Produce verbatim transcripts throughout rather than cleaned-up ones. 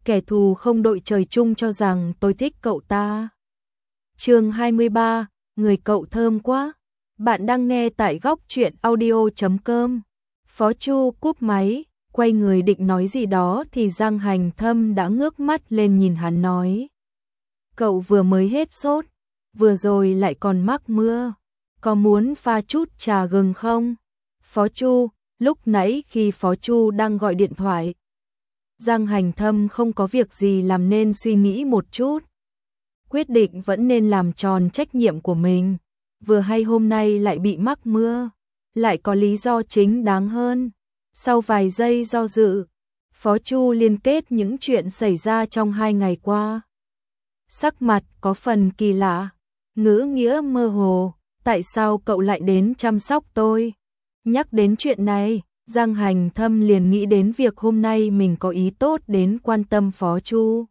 kẻ thù không đội trời chung cho rằng tôi thích cậu ta. Chương hai mươi ba, người cậu thơm quá. Bạn đang nghe tại góc truyện audio chấm com. Phó Chu cúp máy, quay người định nói gì đó thì Giang Hành Thâm đã ngước mắt lên nhìn hắn nói. Cậu vừa mới hết sốt, vừa rồi lại còn mắc mưa, có muốn pha chút trà gừng không? Phó Chu, lúc nãy khi Phó Chu đang gọi điện thoại, Giang Hành Thâm không có việc gì làm nên suy nghĩ một chút. Quyết định vẫn nên làm tròn trách nhiệm của mình, vừa hay hôm nay lại bị mắc mưa, lại có lý do chính đáng hơn. Sau vài giây do dự, Phó Chu liên kết những chuyện xảy ra trong hai ngày qua. Sắc mặt có phần kỳ lạ, ngữ nghĩa mơ hồ, tại sao cậu lại đến chăm sóc tôi? Nhắc đến chuyện này, Giang Hành Thâm liền nghĩ đến việc hôm nay mình có ý tốt đến quan tâm Phó Chu.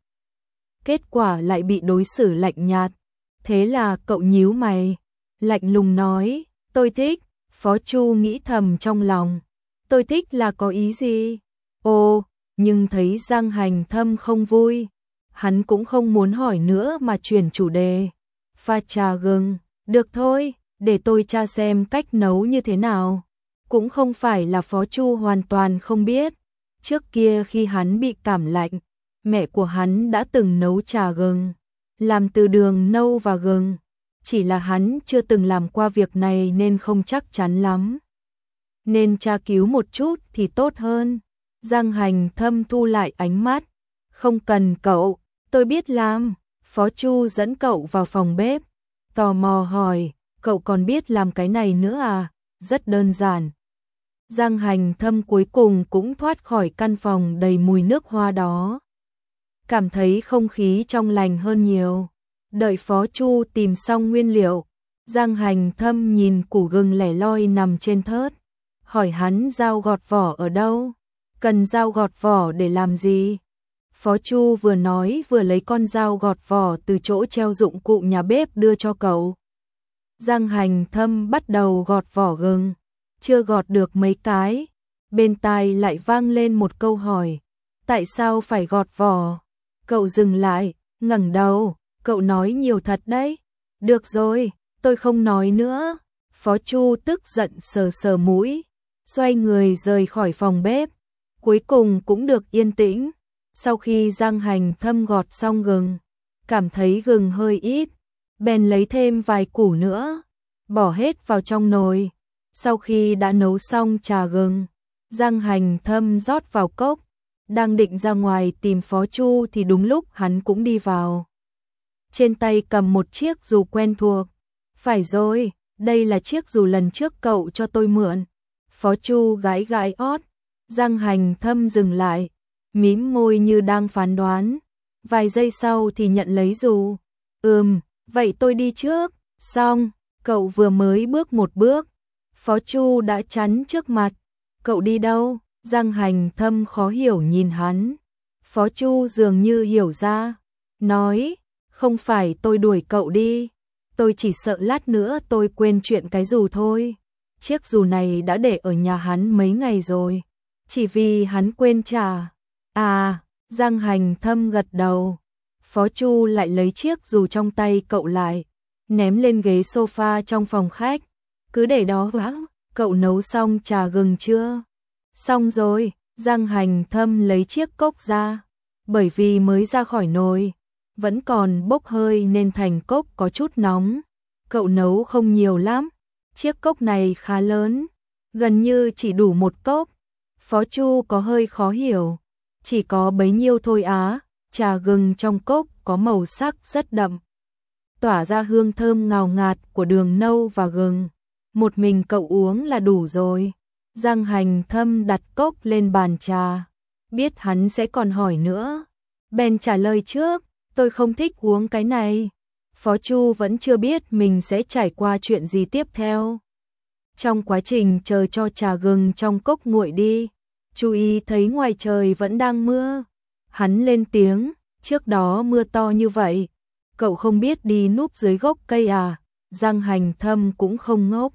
Kết quả lại bị đối xử lạnh nhạt, thế là cậu nhíu mày, lạnh lùng nói, tôi thích. Phó Chu nghĩ thầm trong lòng, tôi thích là có ý gì? Ồ, nhưng thấy Giang Hành Thâm không vui, hắn cũng không muốn hỏi nữa mà chuyển chủ đề. Pha trà gừng, được thôi, để tôi tra xem cách nấu như thế nào. Cũng không phải là Phó Chu hoàn toàn không biết, trước kia khi hắn bị cảm lạnh, mẹ của hắn đã từng nấu trà gừng, làm từ đường nâu và gừng. Chỉ là hắn chưa từng làm qua việc này nên không chắc chắn lắm. Nên tra cứu một chút thì tốt hơn. Giang Hành Thâm thu lại ánh mắt. Không cần cậu, tôi biết làm. Phó Chu dẫn cậu vào phòng bếp, tò mò hỏi, cậu còn biết làm cái này nữa à? Rất đơn giản. Giang Hành Thâm cuối cùng cũng thoát khỏi căn phòng đầy mùi nước hoa đó. Cảm thấy không khí trong lành hơn nhiều. Đợi Phó Chu tìm xong nguyên liệu, Giang Hành Thâm nhìn củ gừng lẻ loi nằm trên thớt, hỏi hắn dao gọt vỏ ở đâu? Cần dao gọt vỏ để làm gì? Phó Chu vừa nói vừa lấy con dao gọt vỏ từ chỗ treo dụng cụ nhà bếp đưa cho cậu. Giang Hành Thâm bắt đầu gọt vỏ gừng, chưa gọt được mấy cái, bên tai lại vang lên một câu hỏi, tại sao phải gọt vỏ? Cậu dừng lại, ngẩng đầu. Cậu nói nhiều thật đấy. Được rồi, tôi không nói nữa. Phó Chu tức giận sờ sờ mũi, xoay người rời khỏi phòng bếp. Cuối cùng cũng được yên tĩnh. Sau khi Giang Hành Thâm gọt xong gừng, cảm thấy gừng hơi ít, bèn lấy thêm vài củ nữa, bỏ hết vào trong nồi. Sau khi đã nấu xong trà gừng, Giang Hành Thâm rót vào cốc, đang định ra ngoài tìm Phó Chu thì đúng lúc hắn cũng đi vào. Trên tay cầm một chiếc dù quen thuộc. Phải rồi, đây là chiếc dù lần trước cậu cho tôi mượn. Phó Chu gãi gãi ót. Giang Hành Thâm dừng lại, mím môi như đang phán đoán. Vài giây sau thì nhận lấy dù. Ừm, vậy tôi đi trước. Xong, cậu vừa mới bước một bước, Phó Chu đã chắn trước mặt. Cậu đi đâu? Giang Hành Thâm khó hiểu nhìn hắn. Phó Chu dường như hiểu ra, nói, không phải tôi đuổi cậu đi, tôi chỉ sợ lát nữa tôi quên chuyện cái dù thôi. Chiếc dù này đã để ở nhà hắn mấy ngày rồi, chỉ vì hắn quên trả. À, Giang Hành Thâm gật đầu. Phó Chu lại lấy chiếc dù trong tay cậu lại, ném lên ghế sofa trong phòng khách. Cứ để đó vã, cậu nấu xong trà gừng chưa? Xong rồi, Giang Hành Thâm lấy chiếc cốc ra, bởi vì mới ra khỏi nồi, vẫn còn bốc hơi nên thành cốc có chút nóng. Cậu nấu không nhiều lắm, chiếc cốc này khá lớn, gần như chỉ đủ một cốc. Phó Chu có hơi khó hiểu, chỉ có bấy nhiêu thôi á. Trà gừng trong cốc có màu sắc rất đậm, tỏa ra hương thơm ngào ngạt của đường nâu và gừng. Một mình cậu uống là đủ rồi. Giang Hành Thâm đặt cốc lên bàn trà, biết hắn sẽ còn hỏi nữa, bèn trả lời trước, tôi không thích uống cái này. Phó Chu vẫn chưa biết mình sẽ trải qua chuyện gì tiếp theo. Trong quá trình chờ cho trà gừng trong cốc nguội đi, chú ý thấy ngoài trời vẫn đang mưa. Hắn lên tiếng, trước đó mưa to như vậy, cậu không biết đi núp dưới gốc cây à? Giang Hành Thâm cũng không ngốc.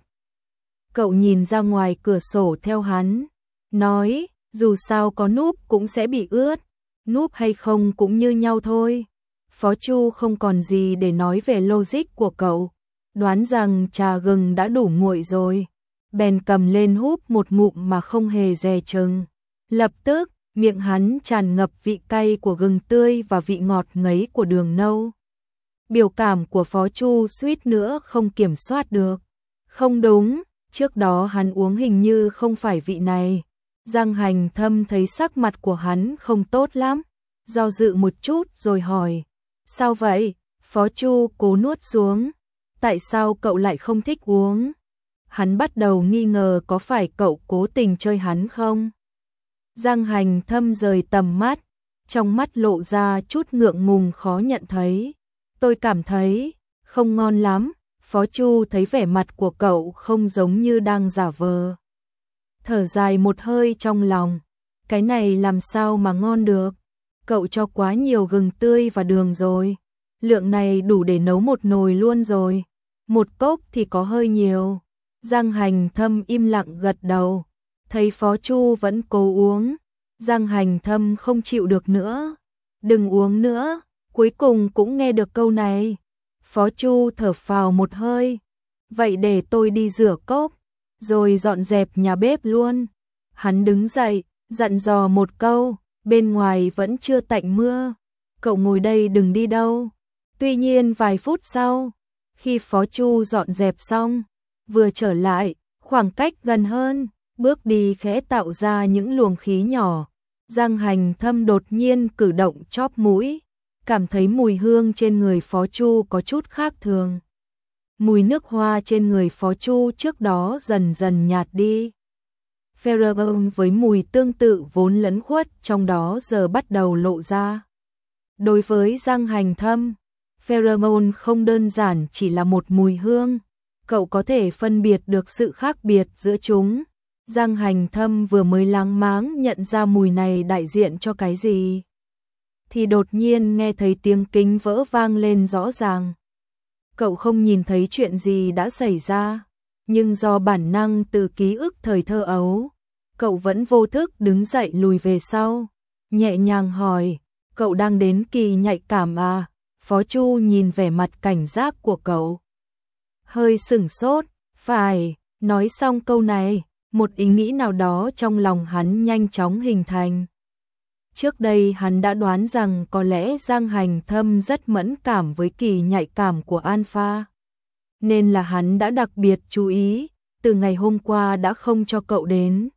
Cậu nhìn ra ngoài cửa sổ theo hắn, nói, dù sao có núp cũng sẽ bị ướt. núp hay không cũng như nhau thôi. Phó Chu không còn gì để nói về logic của cậu, đoán rằng trà gừng đã đủ nguội rồi, bèn cầm lên húp một ngụm mà không hề dè chừng. Lập tức, miệng hắn tràn ngập vị cay của gừng tươi và vị ngọt ngấy của đường nâu. Biểu cảm của Phó Chu suýt nữa không kiểm soát được. Không đúng, trước đó hắn uống hình như không phải vị này. Giang Hành Thâm thấy sắc mặt của hắn không tốt lắm, do dự một chút rồi hỏi, sao vậy? Phó Chu cố nuốt xuống, tại sao cậu lại không thích uống? Hắn bắt đầu nghi ngờ có phải cậu cố tình chơi hắn không? Giang Hành Thâm rời tầm mắt, trong mắt lộ ra chút ngượng ngùng khó nhận thấy. Tôi cảm thấy không ngon lắm. Phó Chu thấy vẻ mặt của cậu không giống như đang giả vờ. Thở dài một hơi trong lòng, cái này làm sao mà ngon được? Cậu cho quá nhiều gừng tươi và đường rồi. Lượng này đủ để nấu một nồi luôn rồi. Một cốc thì có hơi nhiều. Giang Hành Thâm im lặng gật đầu. Thấy Phó Chu vẫn cố uống, Giang Hành Thâm không chịu được nữa. Đừng uống nữa, cuối cùng cũng nghe được câu này. Phó Chu thở phào một hơi. Vậy để tôi đi rửa cốc, rồi dọn dẹp nhà bếp luôn. Hắn đứng dậy, dặn dò một câu, bên ngoài vẫn chưa tạnh mưa. Cậu ngồi đây đừng đi đâu. Tuy nhiên vài phút sau, khi Phó Chu dọn dẹp xong, vừa trở lại, khoảng cách gần hơn, bước đi khẽ tạo ra những luồng khí nhỏ. Giang Hành Thâm đột nhiên cử động chóp mũi, cảm thấy mùi hương trên người Phó Chu có chút khác thường. Mùi nước hoa trên người Phó Chu trước đó dần dần nhạt đi. Pheromone với mùi tương tự vốn lẫn khuất trong đó giờ bắt đầu lộ ra. Đối với Giang Hành Thâm, pheromone không đơn giản chỉ là một mùi hương, cậu có thể phân biệt được sự khác biệt giữa chúng. Giang Hành Thâm vừa mới láng máng nhận ra mùi này đại diện cho cái gì, thì đột nhiên nghe thấy tiếng kính vỡ vang lên rõ ràng. Cậu không nhìn thấy chuyện gì đã xảy ra, nhưng do bản năng từ ký ức thời thơ ấu, cậu vẫn vô thức đứng dậy lùi về sau, nhẹ nhàng hỏi, cậu đang đến kỳ nhạy cảm à? Phó Chu nhìn vẻ mặt cảnh giác của cậu, hơi sửng sốt. Phải. Nói xong câu này, một ý nghĩ nào đó trong lòng hắn nhanh chóng hình thành. Trước đây hắn đã đoán rằng có lẽ Giang Hành Thâm rất mẫn cảm với kỳ nhạy cảm của Alpha, nên là hắn đã đặc biệt chú ý, từ ngày hôm qua đã không cho cậu đến.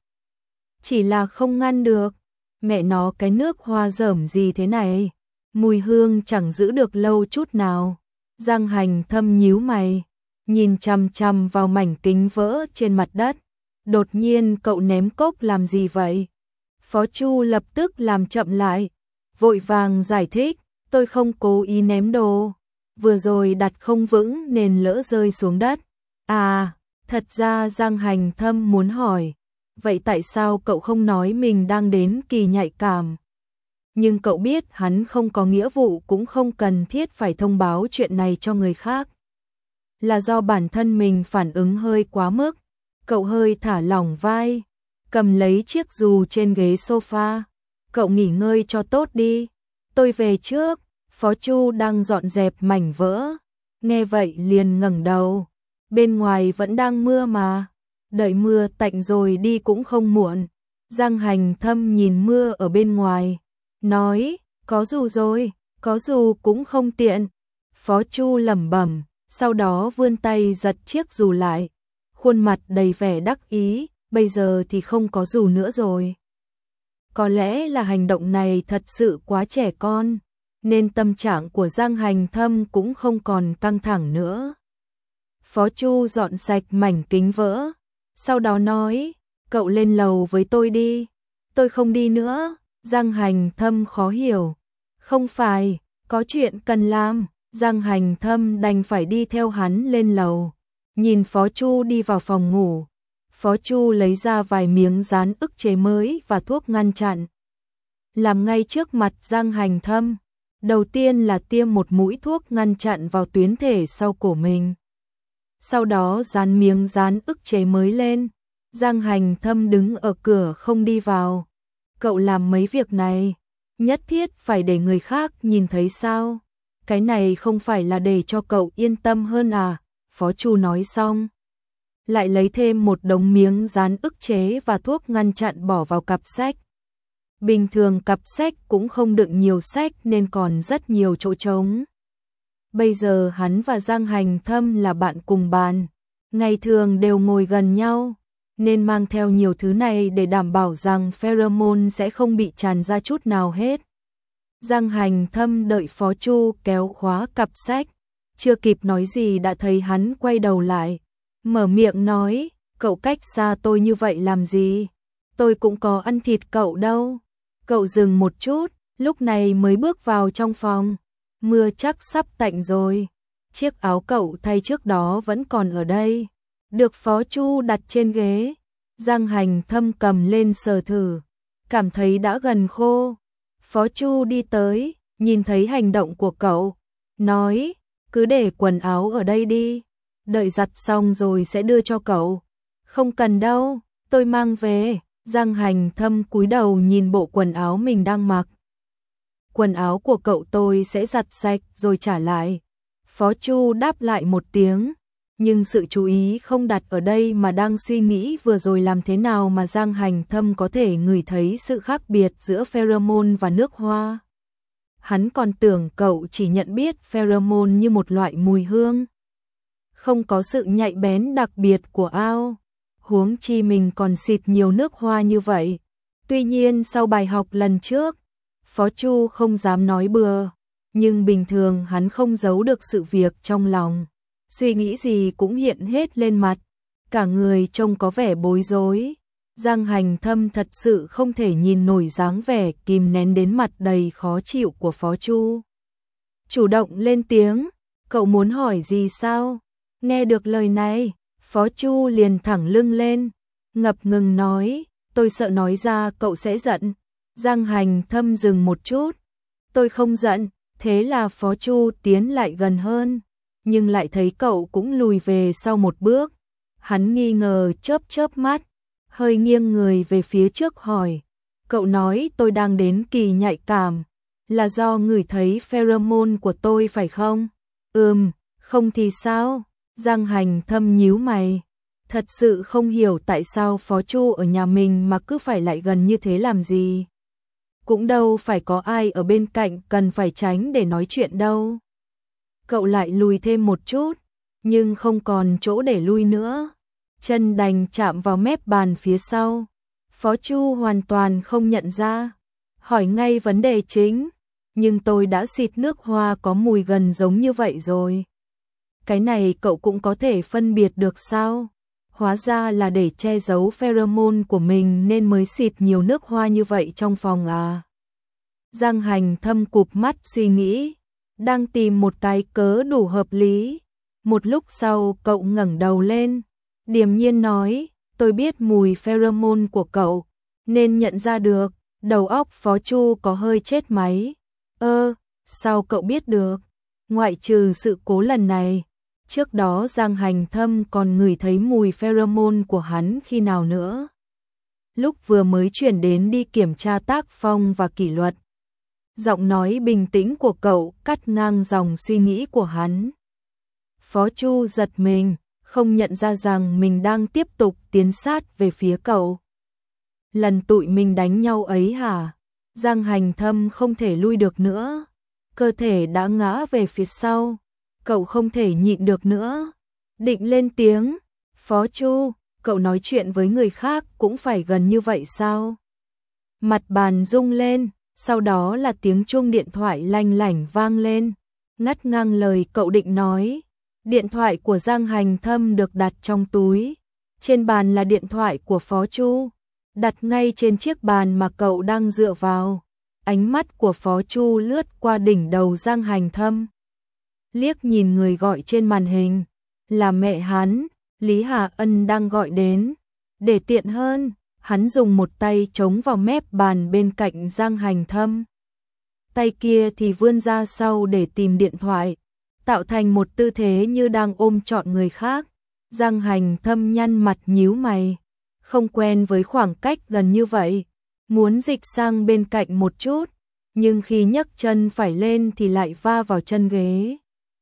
Chỉ là không ngăn được, mẹ nó cái nước hoa rởm gì thế này, mùi hương chẳng giữ được lâu chút nào. Giang Hành Thâm nhíu mày, nhìn chằm chằm vào mảnh kính vỡ trên mặt đất. Đột nhiên cậu ném cốc làm gì vậy? Phó Chu lập tức làm chậm lại, vội vàng giải thích, tôi không cố ý ném đồ, vừa rồi đặt không vững nên lỡ rơi xuống đất. À, thật ra Giang Hành Thâm muốn hỏi, vậy tại sao cậu không nói mình đang đến kỳ nhạy cảm? Nhưng cậu biết hắn không có nghĩa vụ cũng không cần thiết phải thông báo chuyện này cho người khác. Là do bản thân mình phản ứng hơi quá mức. Cậu hơi thả lỏng vai, cầm lấy chiếc dù trên ghế sofa. Cậu nghỉ ngơi cho tốt đi, tôi về trước. Phó Chu đang dọn dẹp mảnh vỡ, nghe vậy liền ngẩng đầu. Bên ngoài vẫn đang mưa mà, đợi mưa tạnh rồi đi cũng không muộn. Giang Hành Thâm nhìn mưa ở bên ngoài, nói, có dù rồi, có dù cũng không tiện. Phó Chu lẩm bẩm, sau đó vươn tay giật chiếc dù lại. Khuôn mặt đầy vẻ đắc ý, bây giờ thì không có dù nữa rồi. Có lẽ là hành động này thật sự quá trẻ con, nên tâm trạng của Giang Hành Thâm cũng không còn căng thẳng nữa. Phó Chu dọn sạch mảnh kính vỡ, sau đó nói, cậu lên lầu với tôi đi. Tôi không đi nữa. Giang Hành Thâm khó hiểu. Không phải, có chuyện cần làm. Giang Hành Thâm đành phải đi theo hắn lên lầu. Nhìn Phó Chu đi vào phòng ngủ, Phó Chu lấy ra vài miếng dán ức chế mới và thuốc ngăn chặn. Làm ngay trước mặt Giang Hành Thâm. Đầu tiên là tiêm một mũi thuốc ngăn chặn vào tuyến thể sau cổ mình. Sau đó dán miếng dán ức chế mới lên. Giang Hành Thâm đứng ở cửa không đi vào. Cậu làm mấy việc này, Nhất thiết phải để người khác nhìn thấy sao? Cái này không phải là để cho cậu yên tâm hơn à? Phó Chu nói xong, lại lấy thêm một đống miếng dán ức chế và thuốc ngăn chặn bỏ vào cặp sách. Bình thường cặp sách cũng không đựng nhiều sách nên còn rất nhiều chỗ trống. Bây giờ hắn và Giang Hành Thâm là bạn cùng bàn, ngày thường đều ngồi gần nhau, nên mang theo nhiều thứ này để đảm bảo rằng pheromone sẽ không bị tràn ra chút nào hết. Giang Hành Thâm đợi Phó Chu kéo khóa cặp sách, chưa kịp nói gì đã thấy hắn quay đầu lại, mở miệng nói, cậu cách xa tôi như vậy làm gì? Tôi cũng có ăn thịt cậu đâu. Cậu dừng một chút, lúc này mới bước vào trong phòng. Mưa chắc sắp tạnh rồi. Chiếc áo cậu thay trước đó vẫn còn ở đây, được Phó Chu đặt trên ghế. Giang Hành Thâm cầm lên sờ thử, cảm thấy đã gần khô. Phó Chu đi tới, nhìn thấy hành động của cậu, nói, cứ để quần áo ở đây đi, đợi giặt xong rồi sẽ đưa cho cậu. Không cần đâu, tôi mang về. Giang Hành Thâm cúi đầu nhìn bộ quần áo mình đang mặc. Quần áo của cậu tôi sẽ giặt sạch rồi trả lại. Phó Chu đáp lại một tiếng, nhưng sự chú ý không đặt ở đây mà đang suy nghĩ vừa rồi làm thế nào mà Giang Hành Thâm có thể ngửi thấy sự khác biệt giữa pheromone và nước hoa. Hắn còn tưởng cậu chỉ nhận biết pheromone như một loại mùi hương, không có sự nhạy bén đặc biệt của ao. Huống chi mình còn xịt nhiều nước hoa như vậy. Tuy nhiên sau bài học lần trước, Phó Chu không dám nói bừa, nhưng bình thường hắn không giấu được sự việc trong lòng. Suy nghĩ gì cũng hiện hết lên mặt, cả người trông có vẻ bối rối. Giang Hành Thâm thật sự không thể nhìn nổi dáng vẻ kìm nén đến mặt đầy khó chịu của Phó Chu. Chủ động lên tiếng, cậu muốn hỏi gì sao? Nghe được lời này, Phó Chu liền thẳng lưng lên, ngập ngừng nói, tôi sợ nói ra cậu sẽ giận. Giang Hành Thâm dừng một chút, tôi không giận. Thế là Phó Chu tiến lại gần hơn, nhưng lại thấy cậu cũng lùi về sau một bước. Hắn nghi ngờ chớp chớp mắt, hơi nghiêng người về phía trước hỏi, cậu nói tôi đang đến kỳ nhạy cảm, là do ngửi thấy pheromone của tôi phải không? Ừm, không thì sao? Giang Hành Thâm nhíu mày, thật sự không hiểu tại sao Phó Chu ở nhà mình mà cứ phải lại gần như thế làm gì. Cũng đâu phải có ai ở bên cạnh cần phải tránh để nói chuyện đâu. Cậu lại lùi thêm một chút, nhưng không còn chỗ để lui nữa. Chân đành chạm vào mép bàn phía sau. Phó Chu hoàn toàn không nhận ra, hỏi ngay vấn đề chính, nhưng tôi đã xịt nước hoa có mùi gần giống như vậy rồi. Cái này cậu cũng có thể phân biệt được sao? Hóa ra là để che giấu pheromone của mình nên mới xịt nhiều nước hoa như vậy trong phòng à? Giang Hành Thâm cụp mắt suy nghĩ, đang tìm một cái cớ đủ hợp lý. Một lúc sau cậu ngẩng đầu lên, điềm nhiên nói, tôi biết mùi pheromone của cậu, nên nhận ra được. Đầu óc Phó Chu có hơi chết máy. Ơ, sao cậu biết được? Ngoại trừ sự cố lần này, trước đó Giang Hành Thâm còn ngửi thấy mùi pheromone của hắn khi nào nữa? Lúc vừa mới chuyển đến đi kiểm tra tác phong và kỷ luật. Giọng nói bình tĩnh của cậu cắt ngang dòng suy nghĩ của hắn. Phó Chu giật mình, không nhận ra rằng mình đang tiếp tục tiến sát về phía cậu. Lần tụi mình đánh nhau ấy hả? Giang Hành Thâm không thể lui được nữa, cơ thể đã ngã về phía sau. Cậu không thể nhịn được nữa, định lên tiếng, Phó Chu, cậu nói chuyện với người khác cũng phải gần như vậy sao? Mặt bàn rung lên, sau đó là tiếng chuông điện thoại lanh lảnh vang lên, ngắt ngang lời cậu định nói. Điện thoại của Giang Hành Thâm được đặt trong túi, trên bàn là điện thoại của Phó Chu, đặt ngay trên chiếc bàn mà cậu đang dựa vào. Ánh mắt của Phó Chu lướt qua đỉnh đầu Giang Hành Thâm, liếc nhìn người gọi trên màn hình, là mẹ hắn, Lý Hà Ân đang gọi đến. Để tiện hơn, hắn dùng một tay chống vào mép bàn bên cạnh Giang Hành Thâm, tay kia thì vươn ra sau để tìm điện thoại, tạo thành một tư thế như đang ôm trọn người khác. Giang Hành Thâm nhăn mặt nhíu mày, không quen với khoảng cách gần như vậy, muốn dịch sang bên cạnh một chút, nhưng khi nhấc chân phải lên thì lại va vào chân ghế.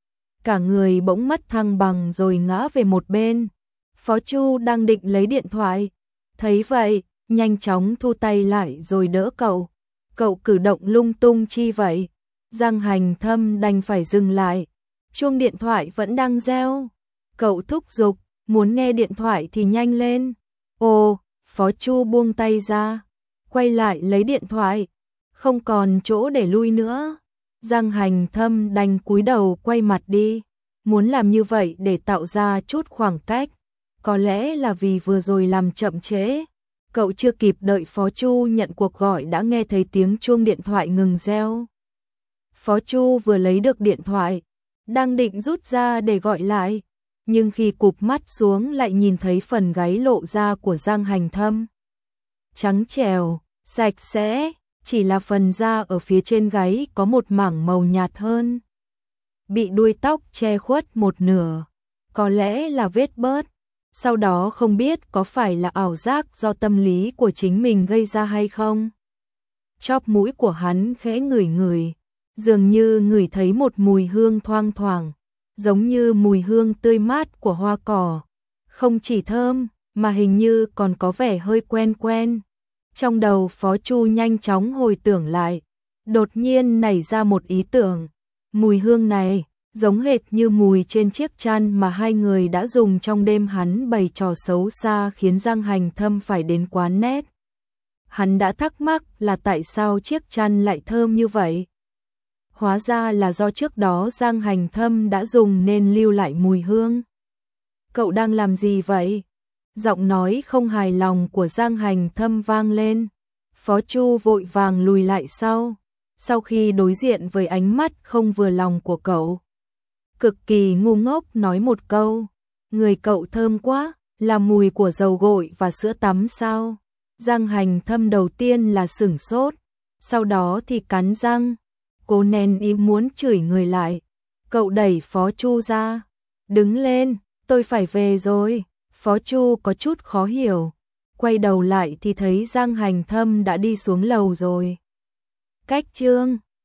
Cả người bỗng mất thăng bằng rồi ngã về một bên. Phó Chu đang định lấy điện thoại, thấy vậy, nhanh chóng thu tay lại rồi đỡ cậu. Cậu cử động lung tung chi vậy? Giang Hành Thâm đành phải dừng lại. Chuông điện thoại vẫn đang reo. Cậu thúc giục, muốn nghe điện thoại thì nhanh lên. Ồ, Phó Chu buông tay ra, quay lại lấy điện thoại. Không còn chỗ để lui nữa. Giang Hành Thâm đành cúi đầu quay mặt đi. Muốn làm như vậy để tạo ra chút khoảng cách. Có lẽ là vì vừa rồi làm chậm trễ. Cậu chưa kịp đợi Phó Chu nhận cuộc gọi đã nghe thấy tiếng chuông điện thoại ngừng reo. Phó Chu vừa lấy được điện thoại, đang định rút ra để gọi lại, nhưng khi cụp mắt xuống lại nhìn thấy phần gáy lộ ra của Giang Hành Thâm. Trắng trẻo, sạch sẽ, chỉ là phần da ở phía trên gáy có một mảng màu nhạt hơn. Bị đuôi tóc che khuất một nửa, có lẽ là vết bớt. Sau đó không biết có phải là ảo giác do tâm lý của chính mình gây ra hay không. Chóp mũi của hắn khẽ ngửi ngửi, dường như ngửi thấy một mùi hương thoang thoảng, giống như mùi hương tươi mát của hoa cỏ. Không chỉ thơm, mà hình như còn có vẻ hơi quen quen. Trong đầu Phó Chu nhanh chóng hồi tưởng lại, đột nhiên nảy ra một ý tưởng. Mùi hương này giống hệt như mùi trên chiếc chăn mà hai người đã dùng trong đêm hắn bày trò xấu xa khiến Giang Hành Thâm phải đến quán nét. Hắn đã thắc mắc là tại sao chiếc chăn lại thơm như vậy. Hóa ra là do trước đó Giang Hành Thâm đã dùng nên lưu lại mùi hương. Cậu đang làm gì vậy? Giọng nói không hài lòng của Giang Hành Thâm vang lên. Phó Chu vội vàng lùi lại sau, sau khi đối diện với ánh mắt không vừa lòng của cậu. Cực kỳ ngu ngốc nói một câu, người cậu thơm quá, là mùi của dầu gội và sữa tắm sao? Giang Hành Thâm đầu tiên là sửng sốt, sau đó thì cắn răng, cố nén ý muốn chửi người lại. Cậu đẩy Phó Chu ra, đứng lên, tôi phải về rồi. Phó Chu có chút khó hiểu, quay đầu lại thì thấy Giang Hành Thâm đã đi xuống lầu rồi. Cách chương